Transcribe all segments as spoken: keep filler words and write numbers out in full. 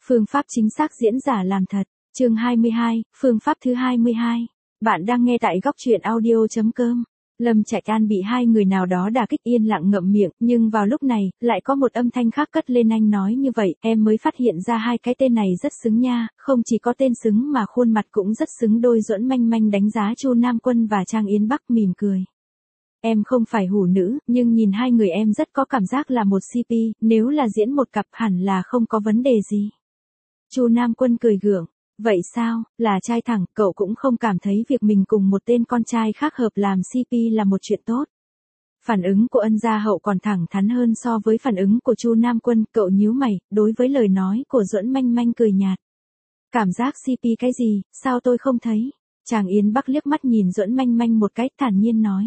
Phương pháp chính xác diễn giả làm thật. Chương hai mươi hai, phương pháp thứ hai mươi hai. Bạn đang nghe tại góc truyện audio chấm com. Lâm Trạch An bị hai người nào đó đả kích yên lặng ngậm miệng, nhưng vào lúc này, lại có một âm thanh khác cất lên. Anh nói như vậy, em mới phát hiện ra hai cái tên này rất xứng nha, không chỉ có tên xứng mà khuôn mặt cũng rất xứng đôi. Duẫn Manh Manh đánh giá Chu Nam Quân và Trang Yến Bắc mỉm cười. Em không phải hủ nữ, nhưng nhìn hai người em rất có cảm giác là một xê pê, nếu là diễn một cặp hẳn là không có vấn đề gì. Chu Nam Quân cười gượng. Vậy sao, là trai thẳng, cậu cũng không cảm thấy việc mình cùng một tên con trai khác hợp làm xê pê là một chuyện tốt. Phản ứng của Ân Gia Hậu còn thẳng thắn hơn so với phản ứng của Chu Nam Quân, cậu nhíu mày, đối với lời nói của Duẫn Manh Manh cười nhạt. Cảm giác xê pê cái gì, sao tôi không thấy? Trang Yến Bắc liếc mắt nhìn Duẫn Manh Manh một cách thản nhiên nói.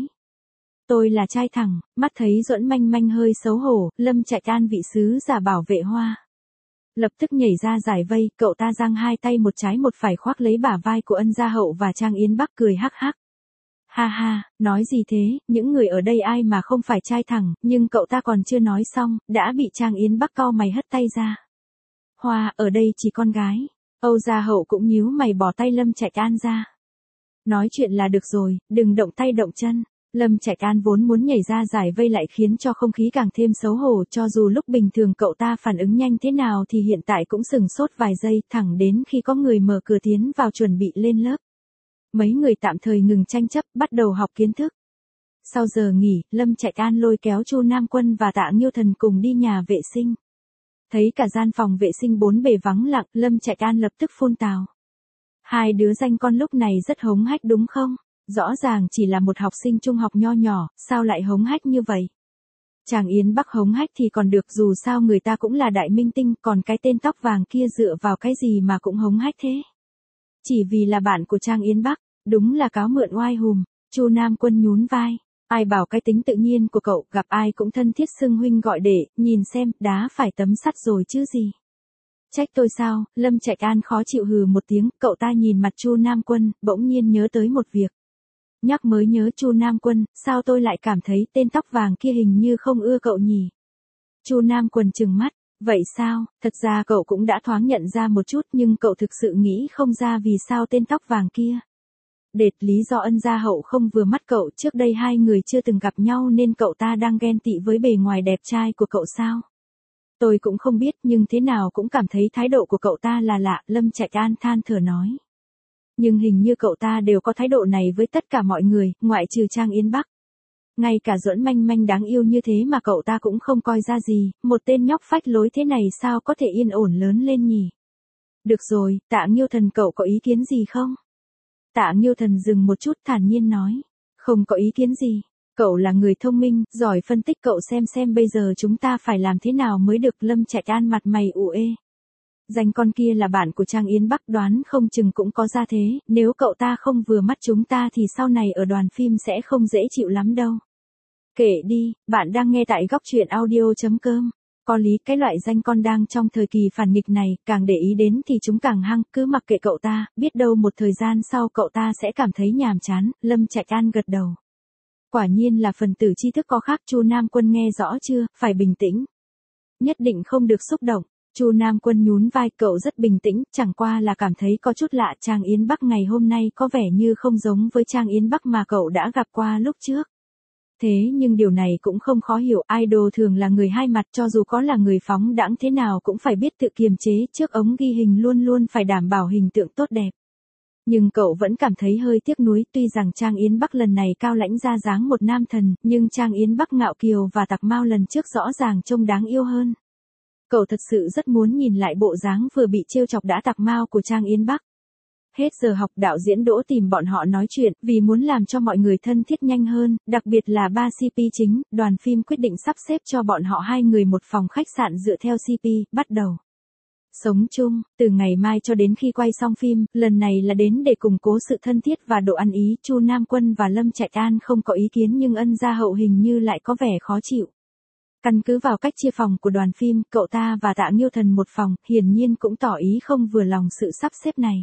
Tôi là trai thẳng, mắt thấy Duẫn Manh Manh hơi xấu hổ, Lâm Trạch An vị sứ giả bảo vệ hoa. Lập tức nhảy ra giải vây, cậu ta giang hai tay một trái một phải khoác lấy bả vai của Ân Gia Hậu và Trang Yến Bắc cười hắc hắc. Ha ha, nói gì thế, những người ở đây ai mà không phải trai thẳng, nhưng cậu ta còn chưa nói xong, đã bị Trang Yến Bắc cau mày hất tay ra. Hoa, ở đây chỉ con gái. Âu Gia Hậu cũng nhíu mày bỏ tay Lâm Trạch An ra. Nói chuyện là được rồi, đừng động tay động chân. Lâm Trạch An vốn muốn nhảy ra giải vây lại khiến cho không khí càng thêm xấu hổ, cho dù lúc bình thường cậu ta phản ứng nhanh thế nào thì hiện tại cũng sừng sốt vài giây, thẳng đến khi có người mở cửa tiến vào chuẩn bị lên lớp. Mấy người tạm thời ngừng tranh chấp, bắt đầu học kiến thức. Sau giờ nghỉ, Lâm Trạch An lôi kéo Chu Nam Quân và Tạ Nghiêu Thần cùng đi nhà vệ sinh. Thấy cả gian phòng vệ sinh bốn bề vắng lặng, Lâm Trạch An lập tức phun tào. Hai đứa danh con lúc này rất hống hách đúng không? Rõ ràng chỉ là một học sinh trung học nho nhỏ, sao lại hống hách như vậy? Trang Yến Bắc hống hách thì còn được, dù sao người ta cũng là đại minh tinh, còn cái tên tóc vàng kia dựa vào cái gì mà cũng hống hách thế? Chỉ vì là bạn của Trang Yến Bắc, đúng là cáo mượn oai hùm. Chu Nam Quân nhún vai. Ai bảo cái tính tự nhiên của cậu, gặp ai cũng thân thiết xưng huynh gọi đệ, nhìn xem, đá phải tấm sắt rồi chứ gì. Trách tôi sao? Lâm Trạch An khó chịu hừ một tiếng, cậu ta nhìn mặt Chu Nam Quân, bỗng nhiên nhớ tới một việc. Nhắc mới nhớ, Chu Nam Quân, sao tôi lại cảm thấy tên tóc vàng kia hình như không ưa cậu nhỉ? Chu Nam Quân trừng mắt, vậy sao? Thật ra cậu cũng đã thoáng nhận ra một chút, nhưng cậu thực sự nghĩ không ra vì sao tên tóc vàng kia. Đệt, lý do Ân Gia Hậu không vừa mắt cậu, trước đây hai người chưa từng gặp nhau nên cậu ta đang ghen tị với bề ngoài đẹp trai của cậu sao? Tôi cũng không biết, nhưng thế nào cũng cảm thấy thái độ của cậu ta là lạ, Lâm Trạch An than thở nói. Nhưng hình như cậu ta đều có thái độ này với tất cả mọi người, ngoại trừ Trang Yến Bắc. Ngay cả Duẫn Manh Manh đáng yêu như thế mà cậu ta cũng không coi ra gì, một tên nhóc phách lối thế này sao có thể yên ổn lớn lên nhỉ? Được rồi, Tạ Nghiêu Thần cậu có ý kiến gì không? Tạ Nghiêu Thần dừng một chút thản nhiên nói. Không có ý kiến gì. Cậu là người thông minh, giỏi phân tích, cậu xem xem bây giờ chúng ta phải làm thế nào mới được. Lâm Trạch An mặt mày ủ ê. Danh con kia là bạn của Trang Yến Bắc, đoán không chừng cũng có ra thế, nếu cậu ta không vừa mắt chúng ta thì sau này ở đoàn phim sẽ không dễ chịu lắm đâu. Kể đi, bạn đang nghe tại góc truyện audio chấm com. Có lý, cái loại danh con đang trong thời kỳ phản nghịch này, càng để ý đến thì chúng càng hăng, cứ mặc kệ cậu ta, biết đâu một thời gian sau cậu ta sẽ cảm thấy nhàm chán. Lâm Trạch An gật đầu. Quả nhiên là phần tử tri thức có khác. Chu Nam Quân nghe rõ chưa, phải bình tĩnh. Nhất định không được xúc động. Chu Nam Quân nhún vai, cậu rất bình tĩnh, chẳng qua là cảm thấy có chút lạ. Trang Yến Bắc ngày hôm nay có vẻ như không giống với Trang Yến Bắc mà cậu đã gặp qua lúc trước. Thế nhưng điều này cũng không khó hiểu, idol thường là người hai mặt, cho dù có là người phóng đãng thế nào cũng phải biết tự kiềm chế, trước ống ghi hình luôn luôn phải đảm bảo hình tượng tốt đẹp. Nhưng cậu vẫn cảm thấy hơi tiếc nuối, tuy rằng Trang Yến Bắc lần này cao lãnh ra dáng một nam thần, nhưng Trang Yến Bắc ngạo kiều và tặc mau lần trước rõ ràng trông đáng yêu hơn. Cậu thật sự rất muốn nhìn lại bộ dáng vừa bị trêu chọc đã tặc mau của Trang Yến Bắc. Hết giờ học, đạo diễn Đỗ tìm bọn họ nói chuyện, vì muốn làm cho mọi người thân thiết nhanh hơn, đặc biệt là ba xê pê chính, đoàn phim quyết định sắp xếp cho bọn họ hai người một phòng khách sạn dựa theo xê pê, bắt đầu sống chung, từ ngày mai cho đến khi quay xong phim, lần này là đến để củng cố sự thân thiết và độ ăn ý. Chu Nam Quân và Lâm Trạch An không có ý kiến nhưng Ân Gia Hậu hình như lại có vẻ khó chịu. Căn cứ vào cách chia phòng của đoàn phim, cậu ta và Tạ Nghiêu Thần một phòng, hiển nhiên cũng tỏ ý không vừa lòng sự sắp xếp này.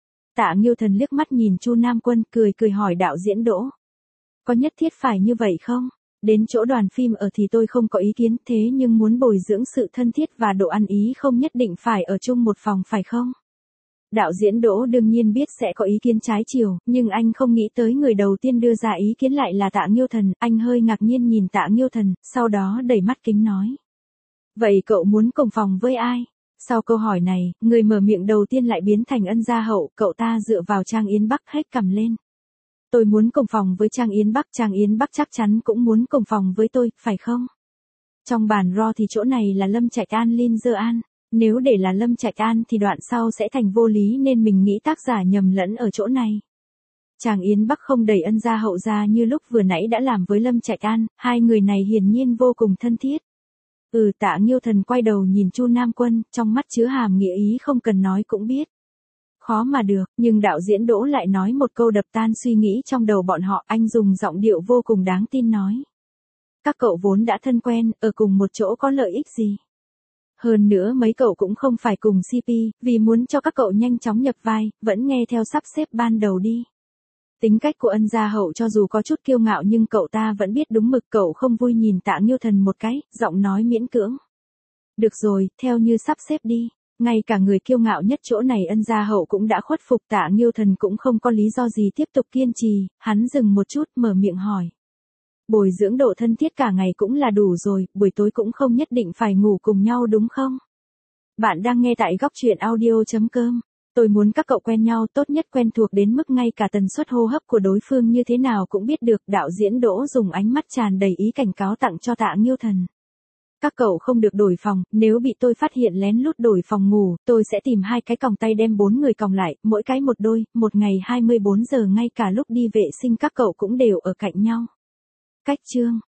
Tạ Nghiêu Thần liếc mắt nhìn Chu Nam Quân, cười cười hỏi đạo diễn Đỗ. Có nhất thiết phải như vậy không? Đến chỗ đoàn phim ở thì tôi không có ý kiến, thế nhưng muốn bồi dưỡng sự thân thiết và độ ăn ý không nhất định phải ở chung một phòng phải không? Đạo diễn Đỗ đương nhiên biết sẽ có ý kiến trái chiều, nhưng anh không nghĩ tới người đầu tiên đưa ra ý kiến lại là Tạ Nghiêu Thần, anh hơi ngạc nhiên nhìn Tạ Nghiêu Thần, sau đó đẩy mắt kính nói. Vậy cậu muốn cùng phòng với ai? Sau câu hỏi này, người mở miệng đầu tiên lại biến thành Ân Gia Hậu, cậu ta dựa vào Trang Yến Bắc hết cầm lên. Tôi muốn cùng phòng với Trang Yến Bắc, Trang Yến Bắc chắc chắn cũng muốn cùng phòng với tôi, phải không? Trong bản ro thì chỗ này là Lâm Trạch An Lin Dơ An. Nếu để là Lâm Trạch An thì đoạn sau sẽ thành vô lý nên mình nghĩ tác giả nhầm lẫn ở chỗ này. Trang Yến Bắc không đẩy Ân Gia Hậu ra như lúc vừa nãy đã làm với Lâm Trạch An, hai người này hiển nhiên vô cùng thân thiết. Ừ, Tạ Nghiêu Thần quay đầu nhìn Chu Nam Quân, trong mắt chứa hàm nghĩa ý không cần nói cũng biết. Khó mà được, nhưng đạo diễn Đỗ lại nói một câu đập tan suy nghĩ trong đầu bọn họ, anh dùng giọng điệu vô cùng đáng tin nói. Các cậu vốn đã thân quen, ở cùng một chỗ có lợi ích gì? Hơn nữa mấy cậu cũng không phải cùng xê pê, vì muốn cho các cậu nhanh chóng nhập vai, vẫn nghe theo sắp xếp ban đầu đi. Tính cách của Ân Gia Hậu cho dù có chút kiêu ngạo nhưng cậu ta vẫn biết đúng mực, cậu không vui nhìn Tạ Nghiêu Thần một cái, giọng nói miễn cưỡng. Được rồi, theo như sắp xếp đi. Ngay cả người kiêu ngạo nhất chỗ này Ân Gia Hậu cũng đã khuất phục, Tạ Nghiêu Thần cũng không có lý do gì tiếp tục kiên trì, hắn dừng một chút mở miệng hỏi. Bồi dưỡng độ thân thiết cả ngày cũng là đủ rồi, buổi tối cũng không nhất định phải ngủ cùng nhau đúng không? Bạn đang nghe tại góc truyện audio chấm com. Tôi muốn các cậu quen nhau, tốt nhất quen thuộc đến mức ngay cả tần suất hô hấp của đối phương như thế nào cũng biết được. Đạo diễn Đỗ dùng ánh mắt tràn đầy ý cảnh cáo tặng cho Tạ Nghiêu Thần. Các cậu không được đổi phòng, nếu bị tôi phát hiện lén lút đổi phòng ngủ, tôi sẽ tìm hai cái còng tay đem bốn người còng lại, mỗi cái một đôi, một ngày hai mươi bốn giờ ngay cả lúc đi vệ sinh các cậu cũng đều ở cạnh nhau. Cách chương